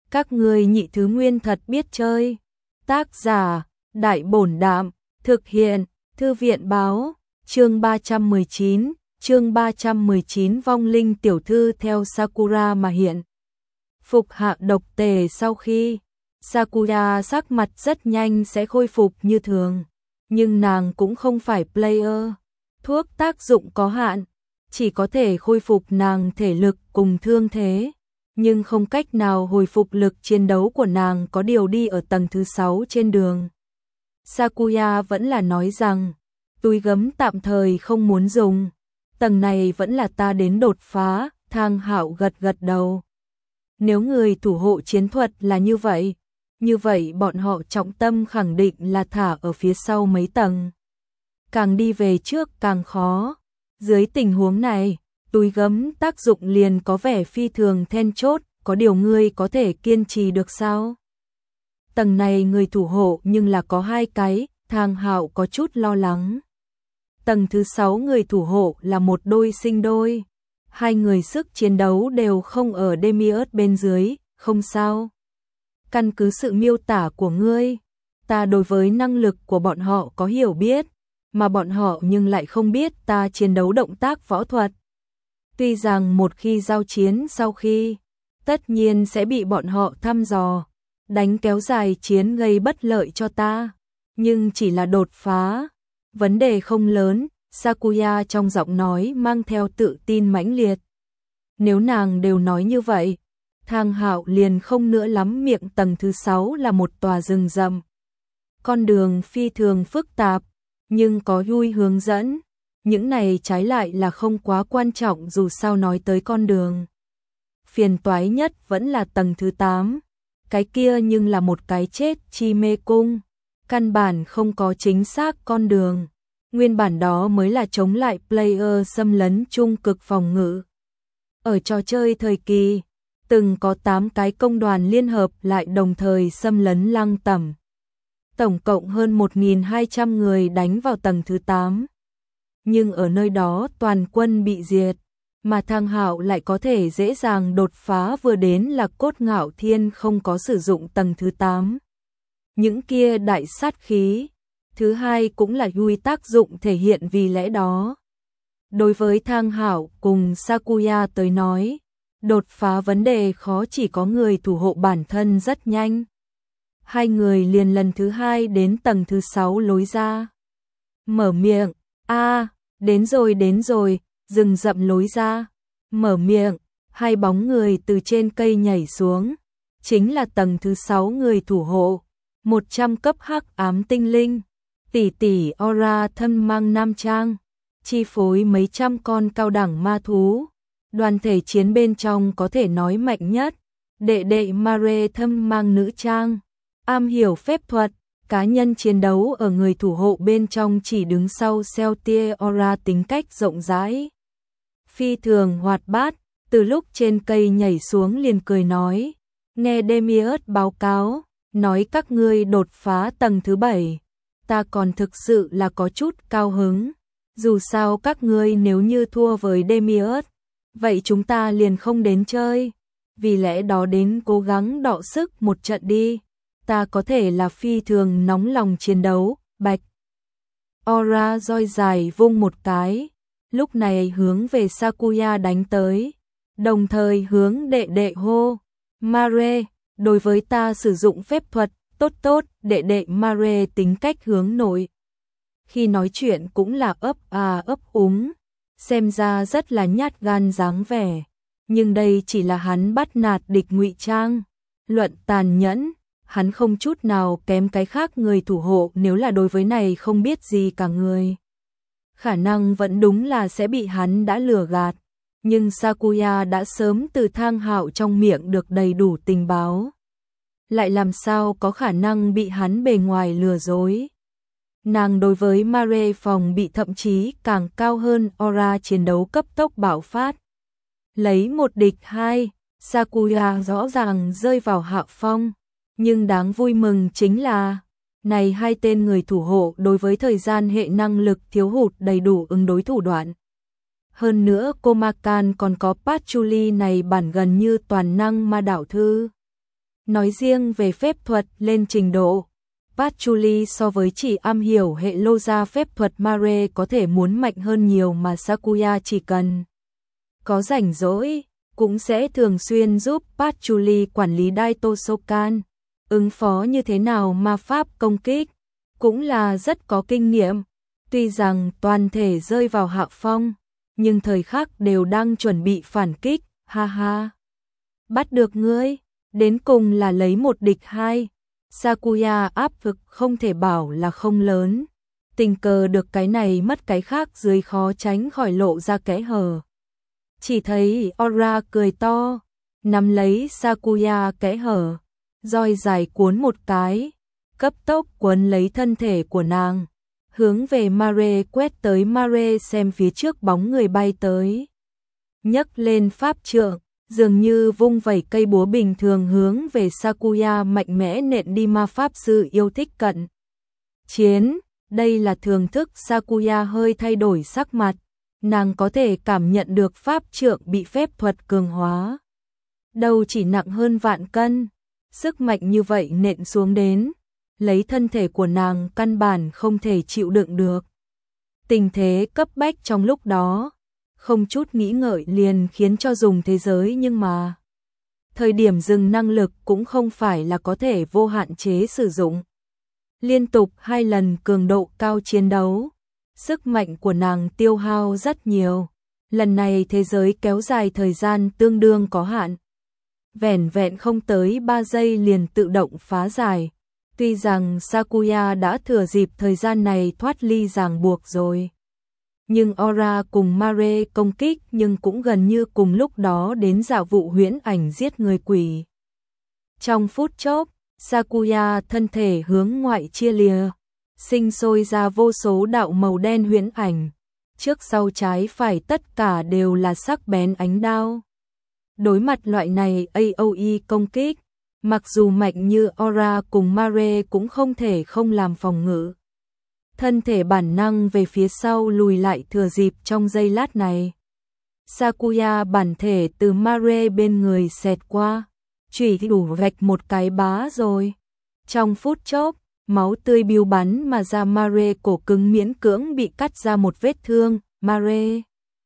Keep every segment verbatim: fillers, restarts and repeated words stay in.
Các ngươi nhị thứ nguyên thật biết chơi. Tác giả, Đại Bổn Đạm, thực hiện, Thư viện báo, chương ba trăm mười chín, chương ba trăm mười chín vong linh tiểu thư theo Sakura mà hiện. Phục hạ độc tề sau khi, Sakura sắc mặt rất nhanh sẽ khôi phục như thường, nhưng nàng cũng không phải player, thuốc tác dụng có hạn, chỉ có thể khôi phục nàng thể lực cùng thương thế, nhưng không cách nào hồi phục lực chiến đấu của nàng có điều đi ở tầng thứ sáu trên đường. Sakura vẫn là nói rằng, túi gấm tạm thời không muốn dùng, tầng này vẫn là ta đến đột phá, Thang Hạo gật gật đầu. Nếu người thủ hộ chiến thuật là như vậy, như vậy bọn họ trọng tâm khẳng định là thả ở phía sau mấy tầng. Càng đi về trước càng khó. Dưới tình huống này, túi gấm tác dụng liền có vẻ phi thường then chốt, có điều ngươi có thể kiên trì được sao? Tầng này người thủ hộ nhưng là có hai cái, Thang Hạo có chút lo lắng. Tầng thứ sáu người thủ hộ là một đôi sinh đôi. Hai người sức chiến đấu đều không ở Demiurge bên dưới, không sao. Căn cứ sự miêu tả của ngươi, ta đối với năng lực của bọn họ có hiểu biết, mà bọn họ nhưng lại không biết ta chiến đấu động tác võ thuật. Tuy rằng một khi giao chiến sau khi, tất nhiên sẽ bị bọn họ thăm dò, đánh kéo dài chiến gây bất lợi cho ta, nhưng chỉ là đột phá, vấn đề không lớn. Sakura trong giọng nói mang theo tự tin mãnh liệt. Nếu nàng đều nói như vậy, Thang Hạo liền không nữa lắm miệng. Tầng thứ sáu là một tòa rừng rậm. Con đường phi thường phức tạp, nhưng có Yui hướng dẫn. Những này trái lại là không quá quan trọng, dù sao nói tới con đường. Phiền toái nhất vẫn là tầng thứ tám. Cái kia nhưng là một cái chết chi mê cung. Căn bản không có chính xác con đường. Nguyên bản đó mới là chống lại player xâm lấn trung cực phòng ngự. Ở trò chơi thời kỳ, từng có tám cái công đoàn liên hợp lại đồng thời xâm lấn Lăng Tẩm. Tổng cộng hơn một nghìn hai trăm người đánh vào tầng thứ tám. Nhưng ở nơi đó toàn quân bị diệt, mà Thang Hạo lại có thể dễ dàng đột phá, vừa đến là Cốt Ngạo Thiên không có sử dụng tầng thứ tám. Những kia đại sát khí. Thứ hai cũng là Yui tác dụng thể hiện, vì lẽ đó. Đối với Thang Hạo cùng Sakura tới nói, đột phá vấn đề khó chỉ có người thủ hộ bản thân rất nhanh. Hai người liền lần thứ hai đến tầng thứ sáu lối ra. Mở miệng, a đến rồi đến rồi, rừng rậm lối ra. Mở miệng, hai bóng người từ trên cây nhảy xuống. Chính là tầng thứ sáu người thủ hộ, một trăm cấp hắc ám tinh linh. Tỷ tỷ Aura thân mang nam trang, chi phối mấy trăm con cao đẳng ma thú. Đoàn thể chiến bên trong có thể nói mạnh nhất. Đệ đệ Mare thâm mang nữ trang, am hiểu phép thuật, cá nhân chiến đấu ở người thủ hộ bên trong chỉ đứng sau Celtia Aura, tính cách rộng rãi, phi thường hoạt bát, từ lúc trên cây nhảy xuống liền cười nói, nghe Demiurge báo cáo, nói các ngươi đột phá tầng thứ bảy. Ta còn thực sự là có chút cao hứng, dù sao các ngươi nếu như thua với Demiurge, vậy chúng ta liền không đến chơi, vì lẽ đó đến cố gắng đọ sức một trận đi, ta có thể là phi thường nóng lòng chiến đấu. Bạch Aura roi dài vung một cái, lúc này hướng về Sakura đánh tới, đồng thời hướng đệ đệ hô, Mare, đối với ta sử dụng phép thuật. Tốt tốt, đệ đệ Mare tính cách hướng nội. Khi nói chuyện cũng là ấp à ấp úng, xem ra rất là nhát gan dáng vẻ. Nhưng đây chỉ là hắn bắt nạt địch ngụy trang. Luận tàn nhẫn, hắn không chút nào kém cái khác người thủ hộ, nếu là đối với này không biết gì cả người. Khả năng vẫn đúng là sẽ bị hắn đã lừa gạt. Nhưng Sakura đã sớm từ Thang Hạo trong miệng được đầy đủ tình báo. Lại làm sao có khả năng bị hắn bề ngoài lừa dối. Nàng đối với Mare phòng bị thậm chí càng cao hơn. Aura chiến đấu cấp tốc bạo phát. Lấy một địch hai, Sakura rõ ràng rơi vào hạ phong. Nhưng đáng vui mừng chính là, này hai tên người thủ hộ đối với thời gian hệ năng lực thiếu hụt đầy đủ ứng đối thủ đoạn. Hơn nữa Komakan còn có Patchouli này bản gần như toàn năng ma đạo thư. Nói riêng về phép thuật lên trình độ Patchouli so với chỉ am hiểu hệ lô gia phép thuật Mare có thể muốn mạnh hơn nhiều, mà Sakuya chỉ cần có rảnh rỗi cũng sẽ thường xuyên giúp Patchouli quản lý Daito Sokan, ứng phó như thế nào ma pháp công kích, cũng là rất có kinh nghiệm. Tuy rằng toàn thể rơi vào hạ phong, nhưng thời khắc đều đang chuẩn bị phản kích, ha ha. Bắt được ngươi, đến cùng là lấy một địch hai. Sakuya áp lực không thể bảo là không lớn, tình cờ được cái này mất cái khác dưới khó tránh khỏi lộ ra kẽ hở. Chỉ thấy Aura cười to, nắm lấy Sakuya kẽ hở, roi dài cuốn một cái, cấp tốc quấn lấy thân thể của nàng, hướng về Mare quét tới. Mare xem phía trước bóng người bay tới, nhấc lên pháp trượng, dường như vung vẩy cây búa bình thường hướng về Sakuya mạnh mẽ nện đi. Ma pháp sư yêu thích cận chiến, đây là thường thức. Sakuya hơi thay đổi sắc mặt, nàng có thể cảm nhận được pháp trượng bị phép thuật cường hóa, đâu chỉ nặng hơn vạn cân, sức mạnh như vậy nện xuống đến, lấy thân thể của nàng căn bản không thể chịu đựng được. Tình thế cấp bách trong lúc đó, không chút nghĩ ngợi liền khiến cho dùng thế giới, nhưng mà thời điểm dừng năng lực cũng không phải là có thể vô hạn chế sử dụng. Liên tục hai lần cường độ cao chiến đấu, sức mạnh của nàng tiêu hao rất nhiều. Lần này thế giới kéo dài thời gian tương đương có hạn, vẻn vẹn không tới ba giây liền tự động phá giải. Tuy rằng Sakuya đã thừa dịp thời gian này thoát ly ràng buộc rồi, nhưng Aura cùng Mare công kích nhưng cũng gần như cùng lúc đó đến dạo vụ huyễn ảnh giết người quỷ. Trong phút chốc, Sakuya thân thể hướng ngoại chia lìa, sinh sôi ra vô số đạo màu đen huyễn ảnh, trước sau trái phải tất cả đều là sắc bén ánh đao. Đối mặt loại này a o e công kích, mặc dù mạnh như Aura cùng Mare cũng không thể không làm phòng ngự. Thân thể bản năng về phía sau lùi lại thừa dịp trong giây lát này. Sakuya bản thể từ Mare bên người xẹt qua, chủy đủ vạch một cái bá rồi. Trong phút chốc, máu tươi biêu bắn mà ra. Mare cổ cứng miễn cưỡng bị cắt ra một vết thương. Mare,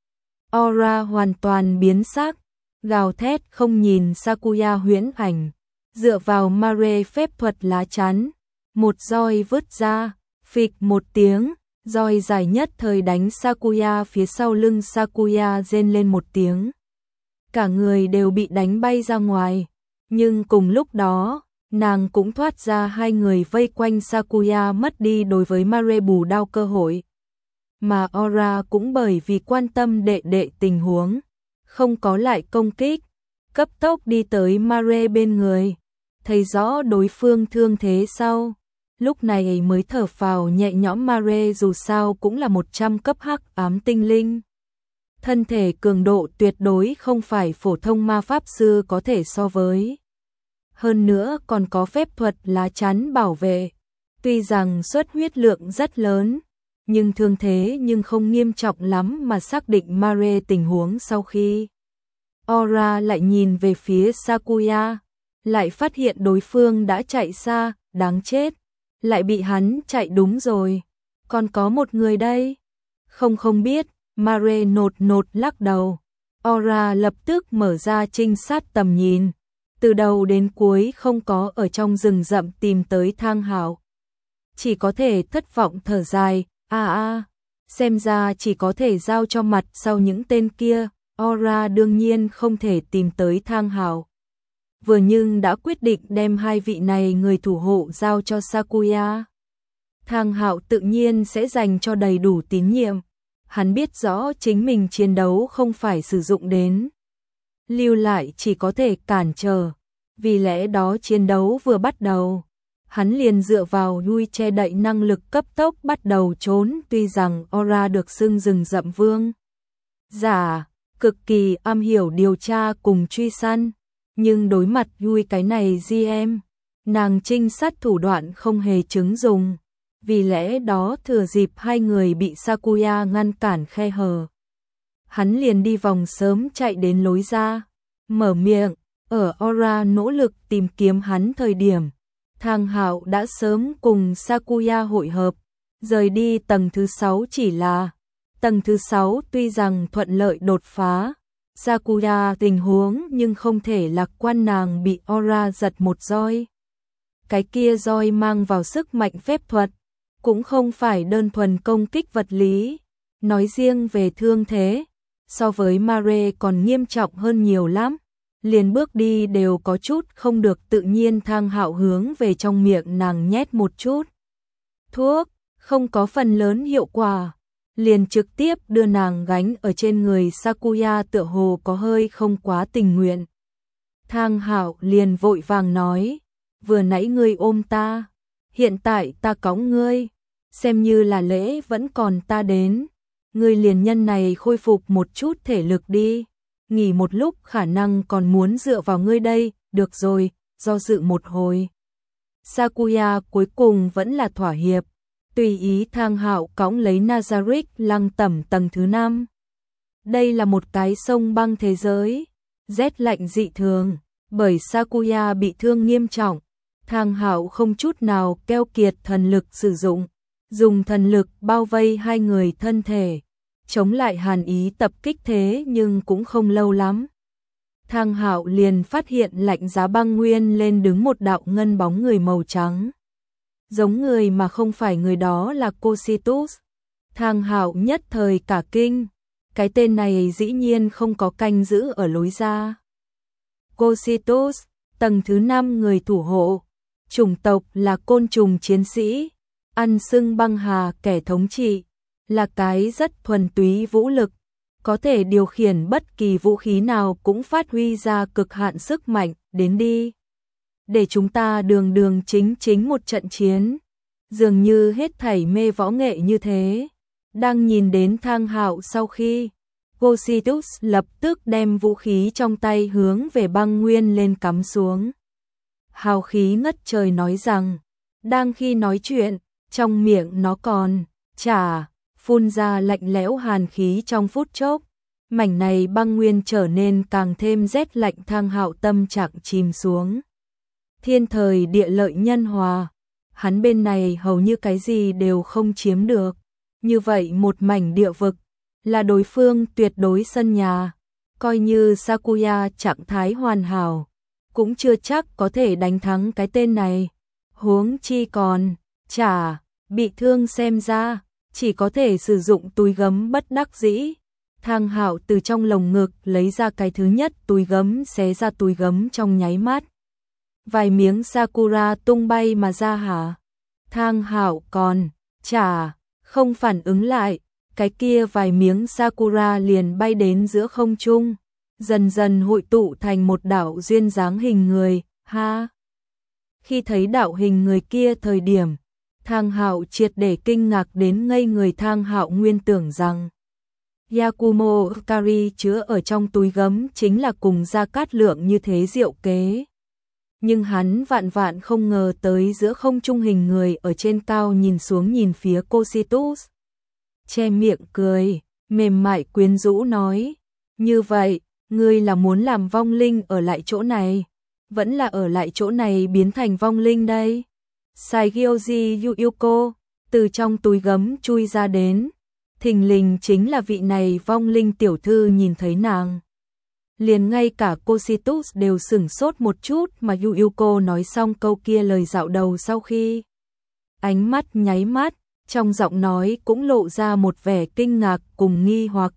Aura hoàn toàn biến sắc, gào thét không nhìn Sakuya huyễn ảnh, dựa vào Mare phép thuật lá chắn, một roi vứt ra, phịch một tiếng, roi dài nhất thời đánh Sakuya phía sau lưng. Sakuya rên lên một tiếng, cả người đều bị đánh bay ra ngoài, nhưng cùng lúc đó, nàng cũng thoát ra. Hai người vây quanh Sakuya mất đi đối với Mare bù đao cơ hội, mà Aura cũng bởi vì quan tâm đệ đệ tình huống, không có lại công kích, cấp tốc đi tới Mare bên người, thấy rõ đối phương thương thế sau, lúc này mới thở phào nhẹ nhõm. Mare dù sao cũng là một trăm cấp hắc ám tinh linh, thân thể cường độ tuyệt đối không phải phổ thông ma pháp sư có thể so với, hơn nữa còn có phép thuật lá chắn bảo vệ. Tuy rằng xuất huyết lượng rất lớn, nhưng thương thế nhưng không nghiêm trọng lắm. Mà xác định Mare tình huống sau khi Aura lại nhìn về phía Sakuya, lại phát hiện đối phương đã chạy xa. Đáng chết, lại bị hắn chạy. Đúng rồi, còn có một người đây. Không không biết. Mare nột nột lắc đầu. Aura lập tức mở ra trinh sát tầm nhìn, từ đầu đến cuối không có ở trong rừng rậm tìm tới Thang Hạo, chỉ có thể thất vọng thở dài. A a, xem ra chỉ có thể giao cho mặt sau những tên kia. Aura đương nhiên không thể tìm tới Thang Hạo, vừa nhưng đã quyết định đem hai vị này người thủ hộ giao cho Sakuya. Thang Hạo tự nhiên sẽ dành cho đầy đủ tín nhiệm, hắn biết rõ chính mình chiến đấu không phải sử dụng đến, lưu lại chỉ có thể cản trở, vì lẽ đó chiến đấu vừa bắt đầu, hắn liền dựa vào Yui che đậy năng lực cấp tốc bắt đầu trốn. Tuy rằng Aura được xưng rừng rậm vương giả, cực kỳ am hiểu điều tra cùng truy săn, nhưng đối mặt Yui cái này giê em, nàng trinh sát thủ đoạn không hề chứng dùng, vì lẽ đó thừa dịp hai người bị Sakuya ngăn cản khe hở, hắn liền đi vòng sớm chạy đến lối ra, mở miệng, Ở Aura nỗ lực tìm kiếm hắn thời điểm, Thang Hạo đã sớm cùng Sakuya hội hợp, rời đi tầng thứ sáu chỉ là tầng thứ sáu tuy rằng thuận lợi đột phá Sakuya tình huống nhưng không thể lạc quan, nàng bị Aura giật một roi. Cái kia roi mang vào sức mạnh phép thuật, cũng không phải đơn thuần công kích vật lý, nói riêng về thương thế, so với Mare còn nghiêm trọng hơn nhiều lắm. Liền bước đi đều có chút không được tự nhiên. Thang Hạo hướng về trong miệng nàng nhét một chút thuốc, không có phần lớn hiệu quả, liền trực tiếp đưa nàng gánh ở trên người. Sakuya tựa hồ có hơi không quá tình nguyện. Thang Hạo liền vội vàng nói, vừa nãy ngươi ôm ta, hiện tại ta cõng ngươi, xem như là lễ vẫn còn ta đến, ngươi liền nhân này khôi phục một chút thể lực đi, nghỉ một lúc khả năng còn muốn dựa vào ngươi đây. Được rồi, do dự một hồi, Sakuya cuối cùng vẫn là thỏa hiệp, tùy ý Thang Hạo cõng lấy Nazarick lăng tẩm tầng thứ năm. Đây là một cái sông băng thế giới, rét lạnh dị thường, bởi Sakuya bị thương nghiêm trọng, Thang Hạo không chút nào keo kiệt thần lực sử dụng, dùng thần lực bao vây hai người thân thể, chống lại hàn ý tập kích. Thế nhưng cũng không lâu lắm, Thang Hạo liền phát hiện lạnh giá băng nguyên lên đứng một đạo ngân bóng người màu trắng. Giống người mà không phải người đó là Cositus. Thang Hạo nhất thời cả kinh, cái tên này dĩ nhiên không có canh giữ ở lối ra. Cositus, tầng thứ năm người thủ hộ, chủng tộc là côn trùng chiến sĩ, ăn xưng băng hà kẻ thống trị, là cái rất thuần túy vũ lực, có thể điều khiển bất kỳ vũ khí nào cũng phát huy ra cực hạn sức mạnh. Đến đi, để chúng ta đường đường chính chính một trận chiến. Dường như hết thảy mê võ nghệ như thế. Đang nhìn đến Thang Hạo sau khi, Cositus lập tức đem vũ khí trong tay hướng về băng nguyên lên cắm xuống. Hào khí ngất trời nói rằng, đang khi nói chuyện, trong miệng nó còn chả phun ra lạnh lẽo hàn khí. Trong phút chốc, mảnh này băng nguyên trở nên càng thêm rét lạnh. Thang Hạo tâm trạng chìm xuống. Thiên thời địa lợi nhân hòa, hắn bên này hầu như cái gì đều không chiếm được, như vậy một mảnh địa vực là đối phương tuyệt đối sân nhà, coi như Sakuya trạng thái hoàn hảo cũng chưa chắc có thể đánh thắng cái tên này, huống chi còn chả bị thương. Xem ra chỉ có thể sử dụng túi gấm bất đắc dĩ. Thang Hạo từ trong lồng ngực lấy ra cái thứ nhất túi gấm, xé ra túi gấm trong nháy mắt, vài miếng sakura tung bay mà ra. Hả? Thang Hạo còn chả không phản ứng lại, cái kia vài miếng sakura liền bay đến giữa không trung, dần dần hội tụ thành một đạo duyên dáng hình người. Ha! Khi thấy đạo hình người kia thời điểm, Thang Hạo triệt để kinh ngạc đến ngây người. Thang Hạo nguyên tưởng rằng Yakumo Kari chứa ở trong túi gấm chính là cùng Gia Cát Lượng như thế diệu kế. Nhưng hắn vạn vạn không ngờ tới giữa không trung hình người ở trên cao nhìn xuống nhìn phía Cositus. Che miệng cười, mềm mại quyến rũ nói, như vậy, ngươi là muốn làm vong linh ở lại chỗ này, vẫn là ở lại chỗ này biến thành vong linh đây? Saigyoji Yuyuko từ trong túi gấm chui ra đến, thình lình chính là vị này vong linh tiểu thư. Nhìn thấy nàng, liền ngay cả Cositus đều sửng sốt một chút, mà Yuyuko nói xong câu kia lời dạo đầu sau khi, ánh mắt nháy mắt, trong giọng nói cũng lộ ra một vẻ kinh ngạc cùng nghi hoặc.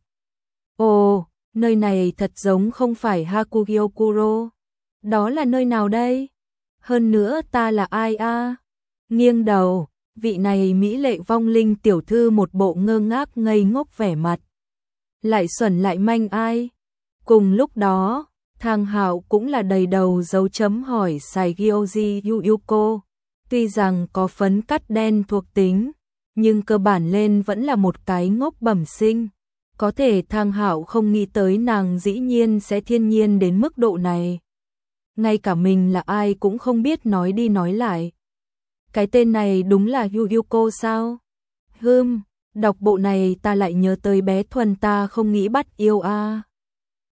Ồ, nơi này thật giống không phải Hakugyokuro. Đó là nơi nào đây? Hơn nữa ta là ai a? À? Nghiêng đầu, vị này mỹ lệ vong linh tiểu thư một bộ ngơ ngác ngây ngốc vẻ mặt. Lại xuẩn lại manh ai? Cùng lúc đó, Thang Hạo cũng là đầy đầu dấu chấm hỏi. Saigyoji Yuyuko tuy rằng có phấn cắt đen thuộc tính, nhưng cơ bản lên vẫn là một cái ngốc bẩm sinh. Có thể Thang Hạo không nghĩ tới nàng dĩ nhiên sẽ thiên nhiên đến mức độ này. Ngay cả mình là ai cũng không biết. Nói đi nói lại, cái tên này đúng là Yuyuko sao? Hừm, đọc bộ này ta lại nhớ tới bé Thuần ta không nghĩ bắt yêu a. À.